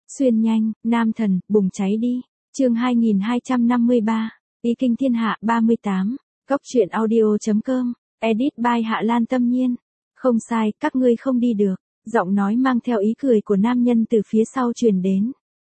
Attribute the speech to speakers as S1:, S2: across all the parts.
S1: Xuyên nhanh, nam thần, bùng cháy đi. Chương 2253, Ý kinh thiên hạ 38, Cốc truyện audio.com, edit by Hạ Lan Tâm Nhiên. Không sai, các ngươi không đi được. Giọng nói mang theo ý cười của nam nhân từ phía sau truyền đến.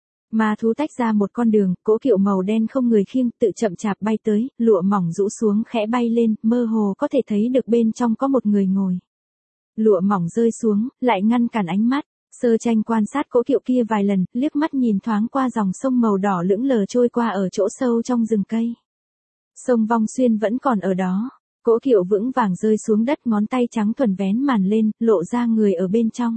S1: Ma thú tách ra một con đường, cỗ kiệu màu đen không người khiêng, tự chậm chạp bay tới, lụa mỏng rũ xuống khẽ bay lên, mơ hồ có thể thấy được bên trong có một người ngồi. Lụa mỏng rơi xuống, lại ngăn cản ánh mắt. Sơ Tranh quan sát cỗ kiệu kia vài lần, liếc mắt nhìn thoáng qua dòng sông màu đỏ lững lờ trôi qua ở chỗ sâu trong rừng cây. Sông Vong Xuyên vẫn còn ở đó. Cỗ kiệu vững vàng rơi xuống đất, ngón tay trắng thuần vén màn lên, lộ ra người ở bên trong.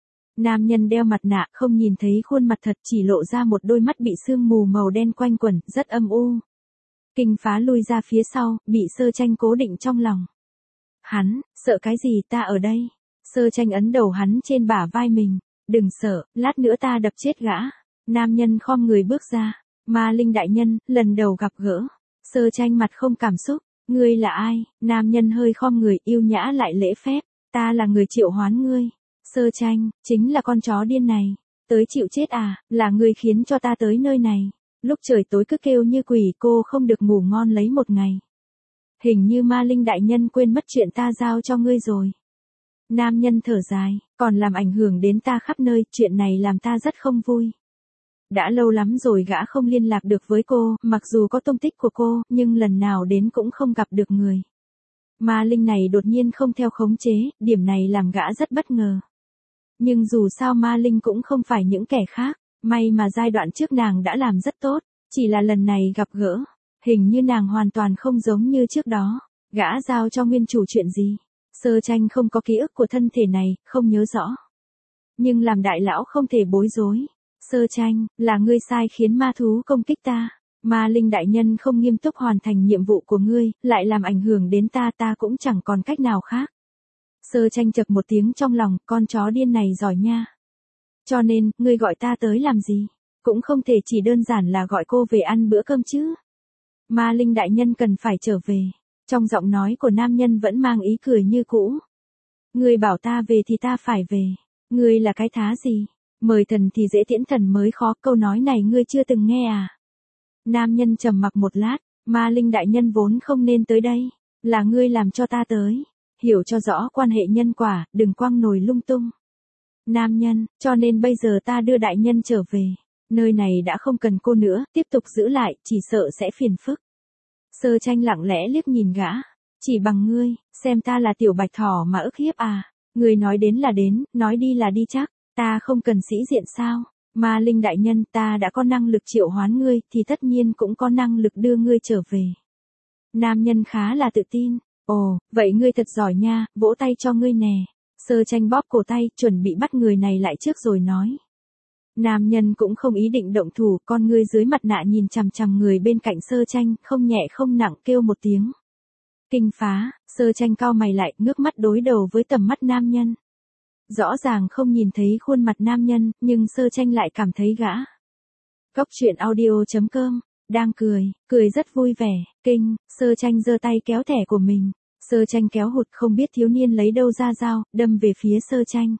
S1: Nam nhân đeo mặt nạ, không nhìn thấy khuôn mặt thật, chỉ lộ ra một đôi mắt bị sương mù màu đen quanh quẩn, rất âm u. Kinh Phá lui ra phía sau, bị Sơ Tranh cố định trong lòng. Hắn, sợ cái gì, ta ở đây. Sơ Tranh ấn đầu hắn trên bả vai mình. Đừng sợ, lát nữa ta đập chết gã. Nam nhân khom người bước ra. Ma Linh đại nhân, lần đầu gặp gỡ. Sơ Tranh mặt không cảm xúc. Ngươi là ai? Nam nhân hơi khom người, yêu nhã lại lễ phép. Ta là người triệu hoán ngươi. Sơ Tranh, chính là con chó điên này. Tới chịu chết à, là ngươi khiến cho ta tới nơi này. Lúc trời tối cứ kêu như quỷ, cô không được ngủ ngon lấy một ngày. Hình như Ma Linh đại nhân quên mất chuyện ta giao cho ngươi rồi. Nam nhân thở dài, còn làm ảnh hưởng đến ta khắp nơi, chuyện này làm ta rất không vui. Đã lâu lắm rồi gã không liên lạc được với cô, mặc dù có tung tích của cô, nhưng lần nào đến cũng không gặp được người. Ma Linh này đột nhiên không theo khống chế, điểm này làm gã rất bất ngờ. Nhưng dù sao Ma Linh cũng không phải những kẻ khác, may mà giai đoạn trước nàng đã làm rất tốt, chỉ là lần này gặp gỡ, hình như nàng hoàn toàn không giống như trước đó. Gã giao cho nguyên chủ chuyện gì? Sơ Tranh không có ký ức của thân thể này, không nhớ rõ. Nhưng làm đại lão không thể bối rối. Sơ Tranh, là ngươi sai khiến ma thú công kích ta. Ma Linh đại nhân không nghiêm túc hoàn thành nhiệm vụ của ngươi, lại làm ảnh hưởng đến ta, ta cũng chẳng còn cách nào khác. Sơ Tranh chậc một tiếng trong lòng, con chó điên này giỏi nha. Cho nên, ngươi gọi ta tới làm gì? Cũng không thể chỉ đơn giản là gọi cô về ăn bữa cơm chứ. Ma Linh đại nhân cần phải trở về. Trong giọng nói của nam nhân vẫn mang ý cười như cũ. Ngươi bảo ta về thì ta phải về. Ngươi là cái thá gì? Mời thần thì dễ tiễn thần mới khó, câu nói này ngươi chưa từng nghe à? Nam nhân trầm mặc một lát, Ma Linh đại nhân vốn không nên tới đây. Là ngươi làm cho ta tới. Hiểu cho rõ quan hệ nhân quả, đừng quăng nồi lung tung. Nam nhân, cho nên bây giờ ta đưa đại nhân trở về. Nơi này đã không cần cô nữa, tiếp tục giữ lại, chỉ sợ sẽ phiền phức. Sơ Tranh lặng lẽ liếc nhìn gã. Chỉ bằng ngươi, xem ta là tiểu bạch thỏ mà ức hiếp à. Ngươi nói đến là đến, nói đi là đi chắc. Ta không cần sĩ diện sao. Ma Linh đại nhân, ta đã có năng lực triệu hoán ngươi, thì tất nhiên cũng có năng lực đưa ngươi trở về. Nam nhân khá là tự tin. Ồ, vậy ngươi thật giỏi nha, vỗ tay cho ngươi nè. Sơ Tranh bóp cổ tay, chuẩn bị bắt người này lại trước rồi nói. Nam nhân cũng không ý định động thủ, con ngươi dưới mặt nạ nhìn chằm chằm người bên cạnh Sơ Tranh, không nhẹ không nặng kêu một tiếng. Kinh Phá, Sơ Tranh cau mày lại, ngước mắt đối đầu với tầm mắt nam nhân. Rõ ràng không nhìn thấy khuôn mặt nam nhân, nhưng Sơ Tranh lại cảm thấy gã. Cốc truyện audio.com, đang cười rất vui vẻ. Sơ Tranh giơ tay kéo thẻ của mình. Sơ Tranh kéo hụt, không biết thiếu niên lấy đâu ra dao, đâm về phía Sơ Tranh.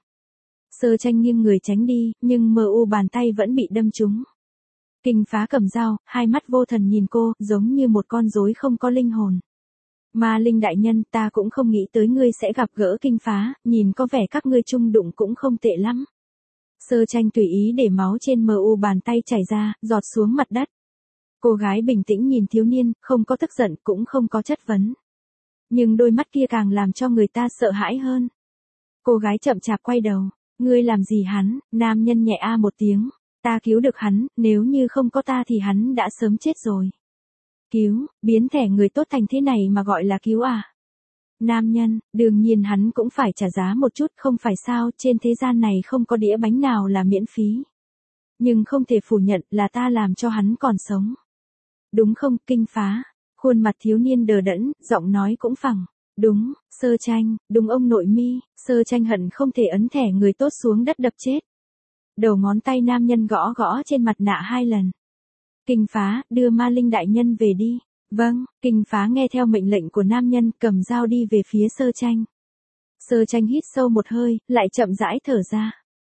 S1: Sơ Tranh nghiêng người tránh đi, nhưng mờ u bàn tay vẫn bị đâm trúng. Kinh Phá cầm dao, hai mắt vô thần nhìn cô, giống như một con rối không có linh hồn. Ma Linh đại nhân, ta cũng không nghĩ tới ngươi sẽ gặp gỡ Kinh Phá, nhìn có vẻ các ngươi chung đụng cũng không tệ lắm. Sơ Tranh tùy ý để máu trên mờ u bàn tay chảy ra, giọt xuống mặt đất. Cô gái bình tĩnh nhìn thiếu niên, không có tức giận, cũng không có chất vấn. Nhưng đôi mắt kia càng làm cho người ta sợ hãi hơn. Cô gái chậm chạp quay đầu. Ngươi làm gì hắn? Nam nhân nhẹ a một tiếng. Ta cứu được hắn, nếu như không có ta thì hắn đã sớm chết rồi. Cứu, biến thẻ người tốt thành thế này mà gọi là cứu à? Nam nhân, đương nhiên hắn cũng phải trả giá một chút, không phải sao, trên thế gian này không có đĩa bánh nào là miễn phí. Nhưng không thể phủ nhận là ta làm cho hắn còn sống. Đúng không, Kinh Phá? Khuôn mặt thiếu niên đờ đẫn, giọng nói cũng phẳng. Đúng, Sơ Tranh, đúng ông nội mi. Sơ Tranh hận không thể ấn thẻ người tốt xuống đất đập chết. Đầu ngón tay nam nhân gõ gõ trên mặt nạ 2 lần. Kinh Phá, đưa Ma Linh đại nhân về đi. Vâng, Kinh Phá nghe theo mệnh lệnh của nam nhân, cầm dao đi về phía Sơ Tranh. Sơ Tranh hít sâu một hơi, lại chậm rãi thở ra.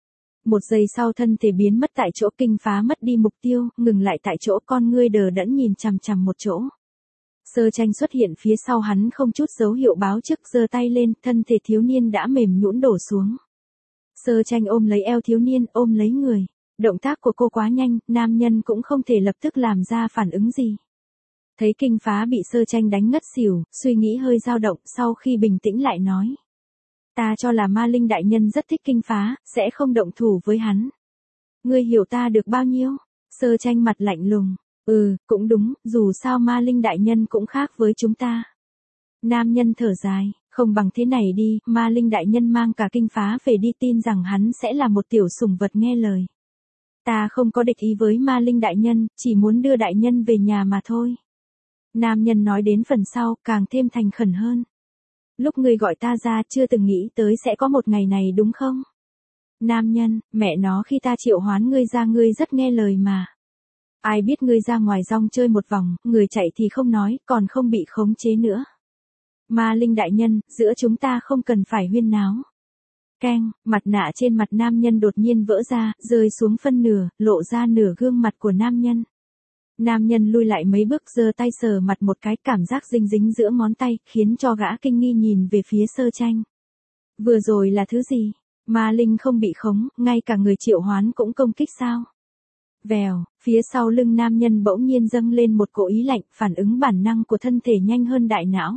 S1: Một giây sau thân thể biến mất tại chỗ, Kinh Phá mất đi mục tiêu, ngừng lại tại chỗ, con ngươi đờ đẫn nhìn chằm chằm một chỗ. Sơ Tranh xuất hiện phía sau hắn không chút dấu hiệu báo trước, giơ tay lên, thân thể thiếu niên đã mềm nhũn đổ xuống. Sơ Tranh ôm lấy eo thiếu niên, ôm lấy người. Động tác của cô quá nhanh, nam nhân cũng không thể lập tức làm ra phản ứng gì. Thấy Kinh Phá bị Sơ Tranh đánh ngất xỉu, suy nghĩ hơi dao động, sau khi bình tĩnh lại nói. Ta cho là Ma Linh đại nhân rất thích Kinh Phá, sẽ không động thủ với hắn. Ngươi hiểu ta được bao nhiêu? Sơ Tranh mặt lạnh lùng. Cũng đúng, dù sao Ma Linh đại nhân cũng khác với chúng ta. Nam nhân thở dài, không bằng thế này đi, Ma Linh đại nhân mang cả Kinh Phá về đi, tin rằng hắn sẽ là một tiểu sủng vật nghe lời. Ta không có địch ý với Ma Linh đại nhân, chỉ muốn đưa đại nhân về nhà mà thôi. Nam nhân nói đến phần sau, càng thêm thành khẩn hơn. Lúc ngươi gọi ta ra chưa từng nghĩ tới sẽ có một ngày này đúng không? Nam nhân, mẹ nó, khi ta triệu hoán ngươi ra ngươi rất nghe lời mà. Ai biết ngươi ra ngoài rong chơi một vòng, người chạy thì không nói, còn không bị khống chế nữa. Ma Linh đại nhân, giữa chúng ta không cần phải huyên náo. Keng, mặt nạ trên mặt nam nhân đột nhiên vỡ ra, rơi xuống phân nửa, lộ ra nửa gương mặt của nam nhân. Nam nhân lui lại mấy bước, giơ tay sờ mặt một cái, cảm giác dính dính giữa ngón tay, khiến cho gã kinh nghi nhìn về phía Sơ Tranh. Vừa rồi là thứ gì? Ma Linh không bị khống, ngay cả người triệu hoán cũng công kích sao? Vèo, phía sau lưng nam nhân bỗng nhiên dâng lên một cỗ ý lạnh, phản ứng bản năng của thân thể nhanh hơn đại não.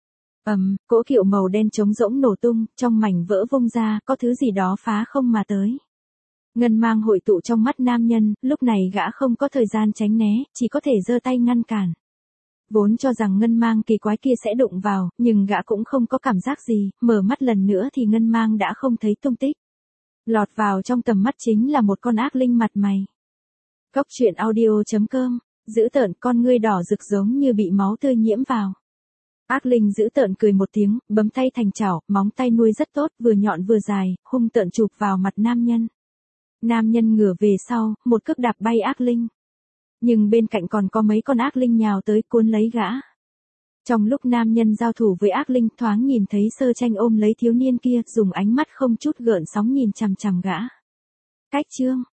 S1: Cỗ kiệu màu đen trống rỗng nổ tung, trong mảnh vỡ vung ra, có thứ gì đó phá không mà tới. Ngân mang hội tụ trong mắt nam nhân, lúc này gã không có thời gian tránh né, chỉ có thể giơ tay ngăn cản. Vốn cho rằng ngân mang kỳ quái kia sẽ đụng vào, nhưng gã cũng không có cảm giác gì, mở mắt lần nữa thì ngân mang đã không thấy tung tích. Lọt vào trong tầm mắt chính là một con ác linh mặt mày. Cốc truyện audio.com, dữ tợn, con ngươi đỏ rực giống như bị máu tươi nhiễm vào. Ác linh dữ tợn cười một tiếng, bấm tay thành chảo, móng tay nuôi rất tốt, vừa nhọn vừa dài, hung tợn chụp vào mặt nam nhân. Nam nhân ngửa về sau, một cước đạp bay ác linh. Nhưng bên cạnh còn có mấy con ác linh nhào tới cuốn lấy gã. Trong lúc nam nhân giao thủ với ác linh, thoáng nhìn thấy Sơ Tranh ôm lấy thiếu niên kia, dùng ánh mắt không chút gợn sóng nhìn chằm chằm gã. Cách chương